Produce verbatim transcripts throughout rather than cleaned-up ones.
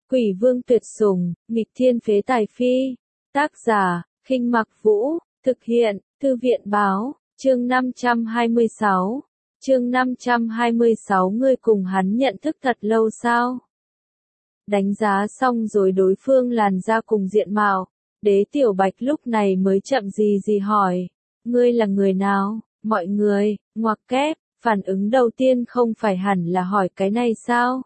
Quỷ vương tuyệt sủng, nghịch thiên phế tài phi. Tác giả, Khinh Mặc Vũ, thực hiện, Thư viện báo, chương năm trăm hai mươi sáu. Chương năm trăm hai mươi sáu ngươi cùng hắn nhận thức thật lâu sao? Đánh giá xong rồi đối phương làn da cùng diện mạo, Đế Tiểu Bạch lúc này mới chậm gì gì hỏi, ngươi là người nào? Mọi người, ngoặc kép, phản ứng đầu tiên không phải hẳn là hỏi cái này sao?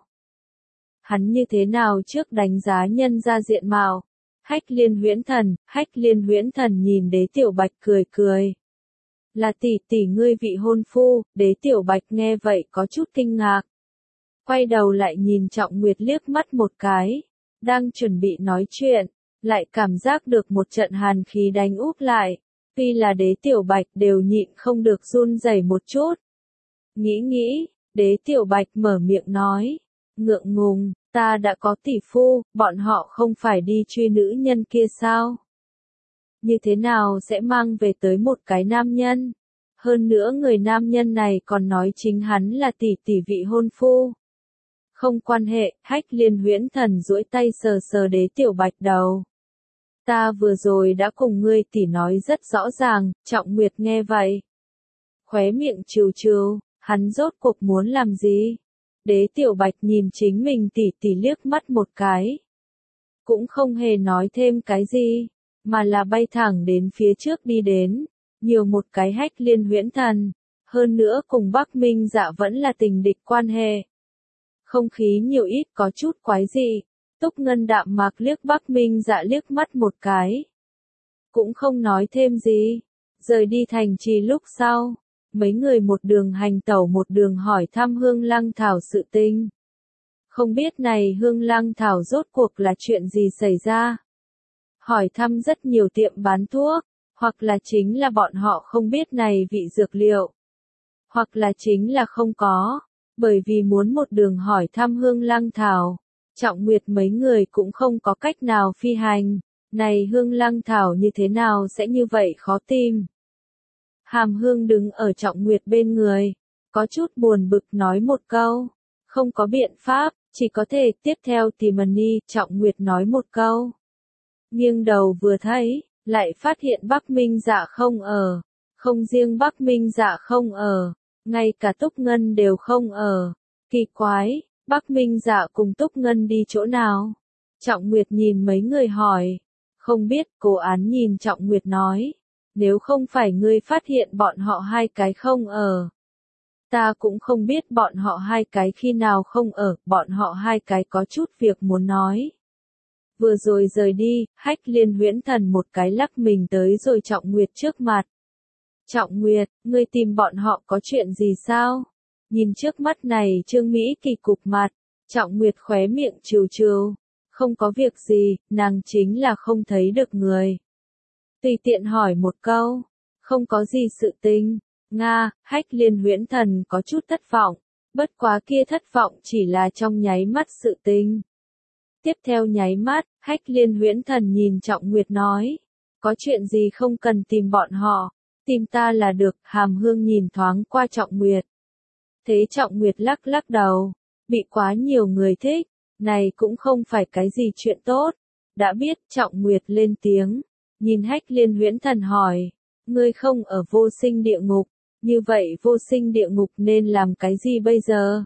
Hắn như thế nào trước đánh giá nhân ra diện mạo? Hách Liên Huyễn Thần, Hách Liên Huyễn Thần nhìn Đế Tiểu Bạch cười cười. Là tỷ tỷ ngươi vị hôn phu. Đế Tiểu Bạch nghe vậy có chút kinh ngạc. Quay đầu lại nhìn Trọng Nguyệt liếc mắt một cái, đang chuẩn bị nói chuyện, lại cảm giác được một trận hàn khí đánh úp lại. Tuy là Đế Tiểu Bạch đều nhịn không được run rẩy một chút. Nghĩ nghĩ, Đế Tiểu Bạch mở miệng nói, ngượng ngùng, ta đã có tỷ phu, bọn họ không phải đi truy nữ nhân kia sao? Như thế nào sẽ mang về tới một cái nam nhân? Hơn nữa người nam nhân này còn nói chính hắn là tỷ tỷ vị hôn phu. Không quan hệ, Hách Liên Huyễn Thần duỗi tay sờ sờ Đế Tiểu Bạch đầu. Ta vừa rồi đã cùng ngươi tỷ nói rất rõ ràng. Trọng Nguyệt nghe vậy, khóe miệng trừ trừ, hắn rốt cuộc muốn làm gì? Đế Tiểu Bạch nhìn chính mình tỷ tỷ liếc mắt một cái, cũng không hề nói thêm cái gì, mà là bay thẳng đến phía trước đi đến, nhiều một cái Hách Liên Huyễn Thần, hơn nữa cùng Bắc Minh Dạ vẫn là tình địch quan hệ. Không khí nhiều ít có chút quái dị. Túc Ngân đạm mạc liếc Bắc Minh Dạ liếc mắt một cái, cũng không nói thêm gì. Rời đi thành trì lúc sau, mấy người một đường hành tẩu một đường hỏi thăm Hương Lăng Thảo sự tình. Không biết này Hương Lăng Thảo rốt cuộc là chuyện gì xảy ra. Hỏi thăm rất nhiều tiệm bán thuốc, hoặc là chính là bọn họ không biết này vị dược liệu, hoặc là chính là không có, bởi vì muốn một đường hỏi thăm Hương Lăng Thảo. Trọng Nguyệt mấy người cũng không có cách nào phi hành, này Hương Lăng Thảo như thế nào sẽ như vậy khó tìm. Hàm Hương đứng ở Trọng Nguyệt bên người, có chút buồn bực nói một câu, không có biện pháp, chỉ có thể tiếp theo tìm Mani. Trọng Nguyệt nói một câu, nghiêng đầu vừa thấy, lại phát hiện Bắc Minh Dạ không ở, không riêng Bắc Minh Dạ không ở, ngay cả Túc Ngân đều không ở, kỳ quái. Bắc Minh Dạ cùng Túc Ngân đi chỗ nào? Trọng Nguyệt nhìn mấy người hỏi. Không biết. Cố Án nhìn Trọng Nguyệt nói, nếu không phải ngươi phát hiện bọn họ hai cái không ở, ta cũng không biết bọn họ hai cái khi nào không ở. Bọn họ hai cái có chút việc muốn nói. Vừa rồi rời đi, Hách Liên Huyễn Thần một cái lắc mình tới rồi Trọng Nguyệt trước mặt. Trọng Nguyệt, ngươi tìm bọn họ có chuyện gì sao? Nhìn trước mắt này Trương Mỹ kỳ cục mặt, Trọng Nguyệt khóe miệng trừ trừ, không có việc gì, nàng chính là không thấy được người. Tùy tiện hỏi một câu, không có gì sự tình. Nga. Hách Liên Huyễn Thần có chút thất vọng, bất quá kia thất vọng chỉ là trong nháy mắt sự tình. Tiếp theo nháy mắt, Hách Liên Huyễn Thần nhìn Trọng Nguyệt nói, có chuyện gì không cần tìm bọn họ, tìm ta là được. Hàm Hương nhìn thoáng qua Trọng Nguyệt, thế Trọng Nguyệt lắc lắc đầu, bị quá nhiều người thích, này cũng không phải cái gì chuyện tốt. Đã biết. Trọng Nguyệt lên tiếng, nhìn Hách Liên Huyễn Thần hỏi, ngươi không ở vô sinh địa ngục, như vậy vô sinh địa ngục nên làm cái gì bây giờ?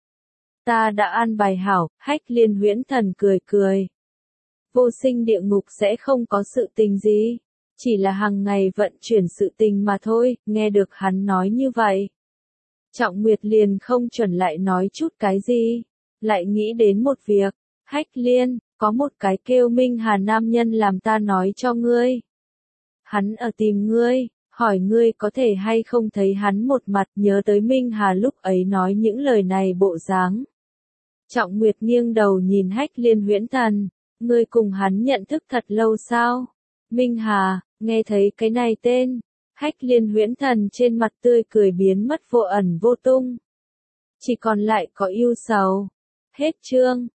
Ta đã an bài hảo. Hách Liên Huyễn Thần cười cười, vô sinh địa ngục sẽ không có sự tình gì, chỉ là hàng ngày vận chuyển sự tình mà thôi. Nghe được hắn nói như vậy, Trọng Nguyệt liền không chuẩn lại nói chút cái gì, lại nghĩ đến một việc. Hách Liên, có một cái kêu Minh Hà nam nhân làm ta nói cho ngươi. Hắn ở tìm ngươi, hỏi ngươi có thể hay không thấy hắn một mặt, nhớ tới Minh Hà lúc ấy nói những lời này bộ dáng. Trọng Nguyệt nghiêng đầu nhìn Hách Liên Huyễn Thần, ngươi cùng hắn nhận thức thật lâu sao? Minh Hà, nghe thấy cái này tên, Hách Liên Huyễn Thần trên mặt tươi cười biến mất vô ẩn vô tung, chỉ còn lại có ưu sầu. Hết chương.